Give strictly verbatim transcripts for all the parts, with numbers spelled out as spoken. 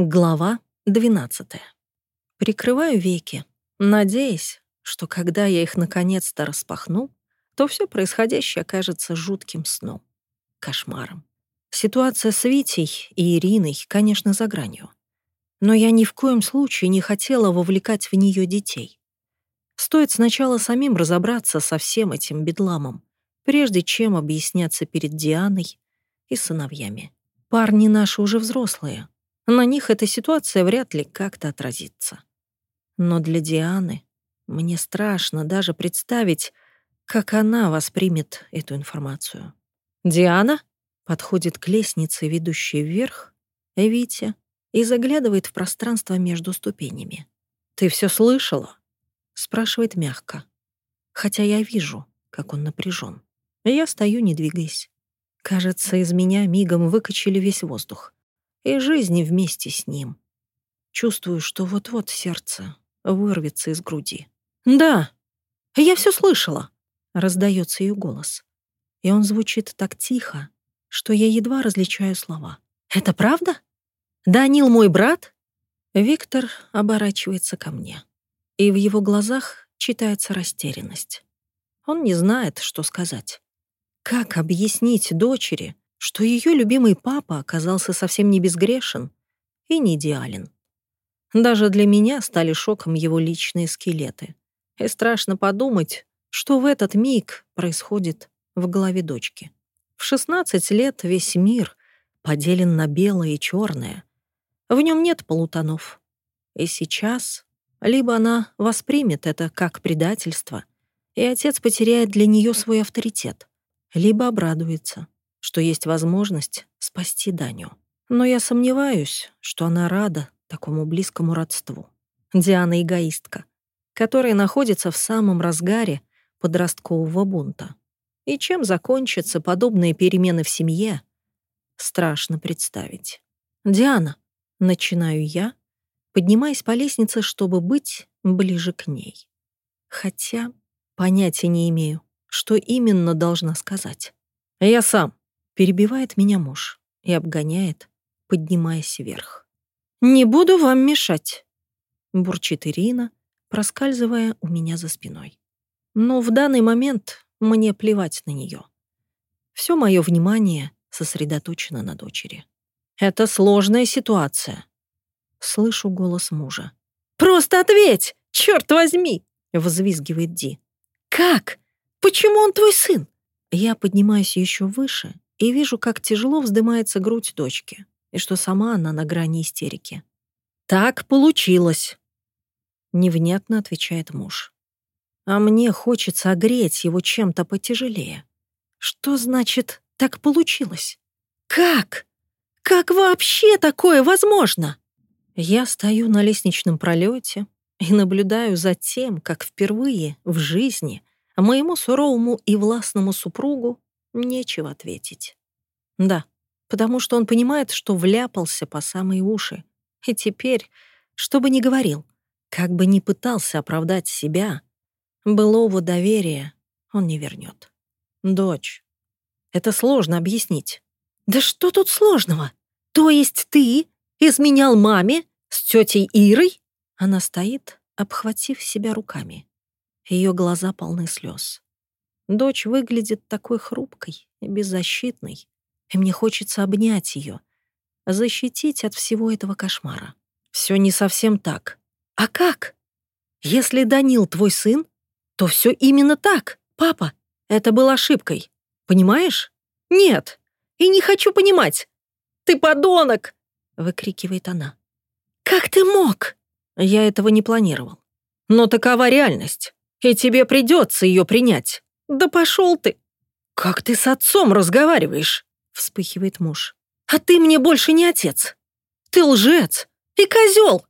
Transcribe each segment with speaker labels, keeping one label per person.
Speaker 1: Глава двенадцатая. Прикрываю веки, надеясь, что когда я их наконец-то распахну, то все происходящее окажется жутким сном, кошмаром. Ситуация с Витей и Ириной, конечно, за гранью. Но я ни в коем случае не хотела вовлекать в нее детей. Стоит сначала самим разобраться со всем этим бедламом, прежде чем объясняться перед Дианой и сыновьями. Парни наши уже взрослые. На них эта ситуация вряд ли как-то отразится. Но для Дианы мне страшно даже представить, как она воспримет эту информацию. «Диана?» — подходит к лестнице, ведущей вверх, Витя, и заглядывает в пространство между ступенями. «Ты все слышала?» — спрашивает мягко. Хотя я вижу, как он напряжен. Я стою, не двигаясь. Кажется, из меня мигом выкачали весь воздух. И жизни вместе с ним. Чувствую, что вот-вот сердце вырвется из груди. «Да, я все слышала», — раздается ее голос. И он звучит так тихо, что я едва различаю слова. «Это правда? Данил мой брат?» Виктор оборачивается ко мне, и в его глазах читается растерянность. Он не знает, что сказать. Как объяснить дочери, что ее любимый папа оказался совсем не безгрешен и не идеален? Даже для меня стали шоком его личные скелеты. И страшно подумать, что в этот миг происходит в голове дочки. В шестнадцать лет весь мир поделен на белое и черное. В нем нет полутонов. И сейчас либо она воспримет это как предательство, и отец потеряет для нее свой авторитет, либо обрадуется, что есть возможность спасти Даню. Но я сомневаюсь, что она рада такому близкому родству. Диана — эгоистка, которая находится в самом разгаре подросткового бунта. И чем закончатся подобные перемены в семье, страшно представить. «Диана», — начинаю я, поднимаясь по лестнице, чтобы быть ближе к ней. Хотя понятия не имею, что именно должна сказать. «Я сам», — перебивает меня муж и обгоняет, поднимаясь вверх. «Не буду вам мешать», — бурчит Ирина, проскальзывая у меня за спиной. Но в данный момент мне плевать на нее. Все мое внимание сосредоточено на дочери. «Это сложная ситуация», — слышу голос мужа. «Просто ответь, черт возьми!» — взвизгивает Ди. «Как? Почему он твой сын?» Я поднимаюсь еще выше и вижу, как тяжело вздымается грудь дочки, и что сама она на грани истерики. «Так получилось», — невнятно отвечает муж. А мне хочется огреть его чем-то потяжелее. Что значит «так получилось»? Как? Как вообще такое возможно? Я стою на лестничном пролете и наблюдаю за тем, как впервые в жизни моему суровому и властному супругу нечего ответить. Да, потому что он понимает, что вляпался по самые уши. И теперь, что бы ни говорил, как бы ни пытался оправдать себя, былого доверия он не вернет. «Дочь, это сложно объяснить». «Да что тут сложного? То есть ты изменял маме с тетей Ирой?» Она стоит, обхватив себя руками. Ее глаза полны слез. Дочь выглядит такой хрупкой и беззащитной, и мне хочется обнять ее, защитить от всего этого кошмара. Все не совсем так. А как? Если Данил твой сын, то все именно так, папа. Это было ошибкой. Понимаешь? Нет. И не хочу понимать. Ты подонок! Выкрикивает она. Как ты мог? Я этого не планировал. Но такова реальность. И тебе придется ее принять. Да пошел ты. Как ты с отцом разговариваешь? Вспыхивает муж. А ты мне больше не отец. Ты лжец и козел.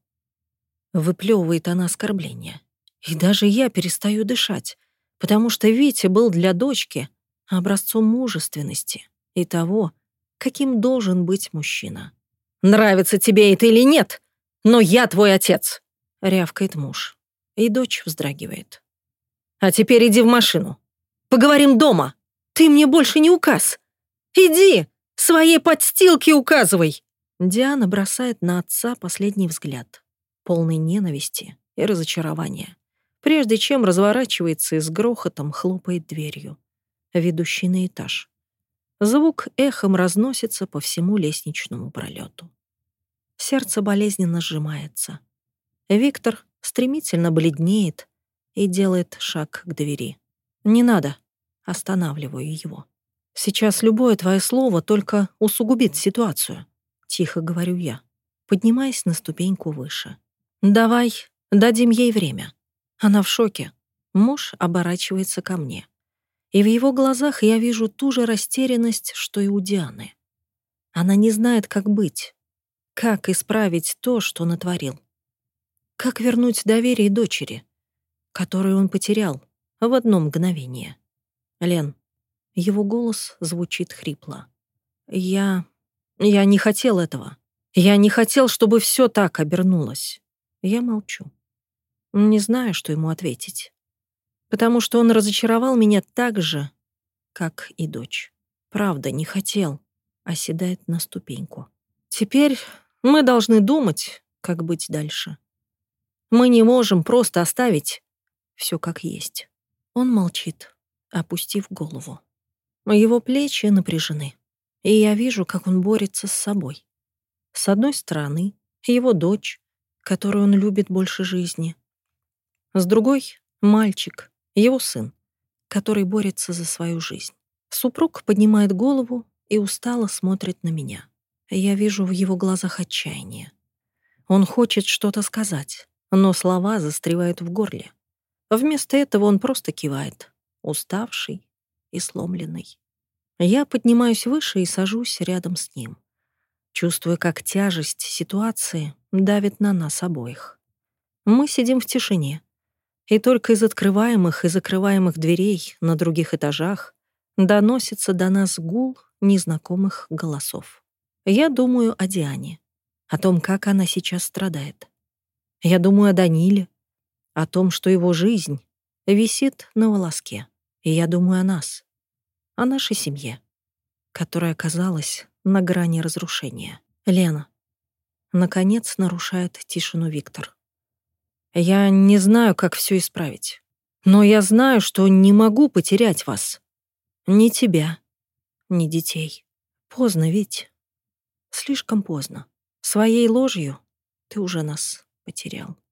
Speaker 1: Выплевывает она оскорбление. И даже я перестаю дышать, потому что Витя был для дочки образцом мужественности и того, каким должен быть мужчина. «Нравится тебе это или нет, но я твой отец!» — рявкает муж. И дочь вздрагивает. «А теперь иди в машину. Поговорим дома. Ты мне больше не указ. Иди, своей подстилке указывай!» Диана бросает на отца последний взгляд, полный ненависти и разочарования, прежде чем разворачивается и с грохотом хлопает дверью, ведущей на этаж. Звук эхом разносится по всему лестничному пролету. Сердце болезненно сжимается. Виктор стремительно бледнеет и делает шаг к двери. «Не надо», — останавливаю его. «Сейчас любое твое слово только усугубит ситуацию», — тихо говорю я, поднимаясь на ступеньку выше. «Давай дадим ей время». Она в шоке. Муж оборачивается ко мне. И в его глазах я вижу ту же растерянность, что и у Дианы. Она не знает, как быть, как исправить то, что натворил. Как вернуть доверие дочери, которую он потерял в одно мгновение. «Лен», его голос звучит хрипло. «Я... я не хотел этого. Я не хотел, чтобы все так обернулось». Я молчу. Не знаю, что ему ответить. Потому что он разочаровал меня так же, как и дочь. Правда, не хотел. Оседает на ступеньку. Теперь мы должны думать, как быть дальше. Мы не можем просто оставить все как есть. Он молчит, опустив голову. Его плечи напряжены, и я вижу, как он борется с собой. С одной стороны, его дочь, которую он любит больше жизни. С другой — мальчик, его сын, который борется за свою жизнь. Супруг поднимает голову и устало смотрит на меня. Я вижу в его глазах отчаяние. Он хочет что-то сказать, но слова застревают в горле. Вместо этого он просто кивает, уставший и сломленный. Я поднимаюсь выше и сажусь рядом с ним, чувствуя, как тяжесть ситуации давит на нас обоих. Мы сидим в тишине, и только из открываемых и закрываемых дверей на других этажах доносится до нас гул незнакомых голосов. Я думаю о Диане, о том, как она сейчас страдает. Я думаю о Даниле, о том, что его жизнь висит на волоске. И я думаю о нас, о нашей семье, которая оказалась на грани разрушения. Лена. Наконец нарушает тишину Виктор. Я не знаю, как все исправить. Но я знаю, что не могу потерять вас. Ни тебя, ни детей. Поздно ведь. Слишком поздно. Своей ложью ты уже нас потерял.